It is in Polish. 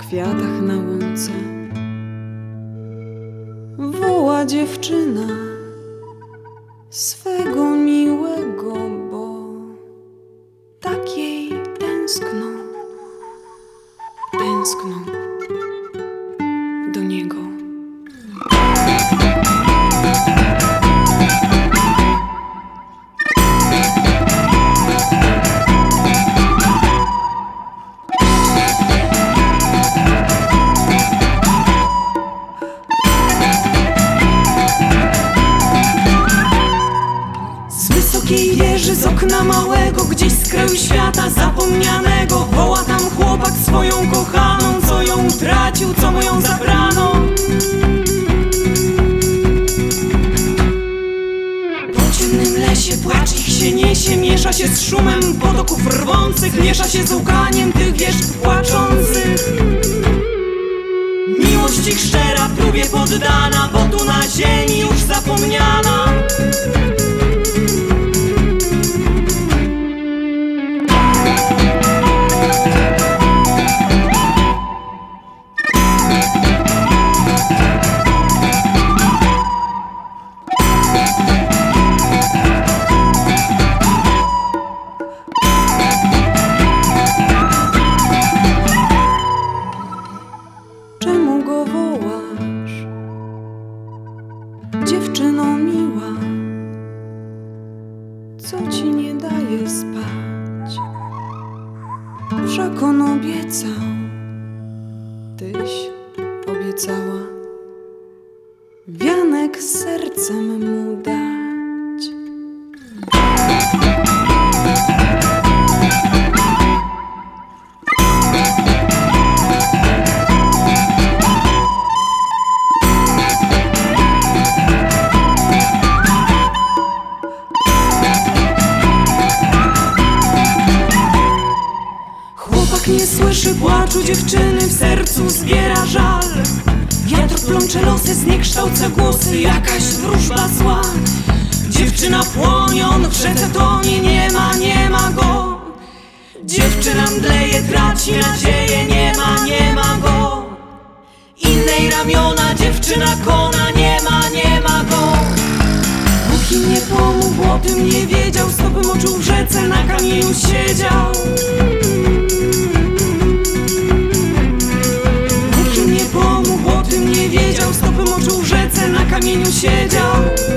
kwiatach na łące woła dziewczyna swego miłego, bo tak jej tęskną do niego. Z wysokiej wieży, z okna małego, gdzieś z kraju świata zapomnianego, woła tam chłopak swoją kochaną, co ją utracił, co mu ją zabrano. Po ciemnym lesie płacz ich się niesie, miesza się z szumem potoków rwących, miesza się z łkaniem tych wież płaczących. Miłość ich szczera, próbie poddana, bo tu na ziemi już zapomniana. Czemu go wołasz, dziewczyno miła? Co ci nie daje spać? Wszak on obiecał, tyś obiecała wianek z sercem mu dać. Nie słyszy płaczu dziewczyny, w sercu zbiera żal. Wiatr plącze losy, zniekształca głosy, jakaś wróżba zła. Dziewczyna płonie, on w rzece tonie, nie ma go. Dziewczyna mdleje, traci nadzieję, nie ma go. Innej ramiona, dziewczyna kona, nie ma go. Bóg im nie pomógł, o tym nie wiedział, stopy moczył w rzece, na kamieniu siedział. Nie wiedział, stopy moczył w rzece, na kamieniu siedział.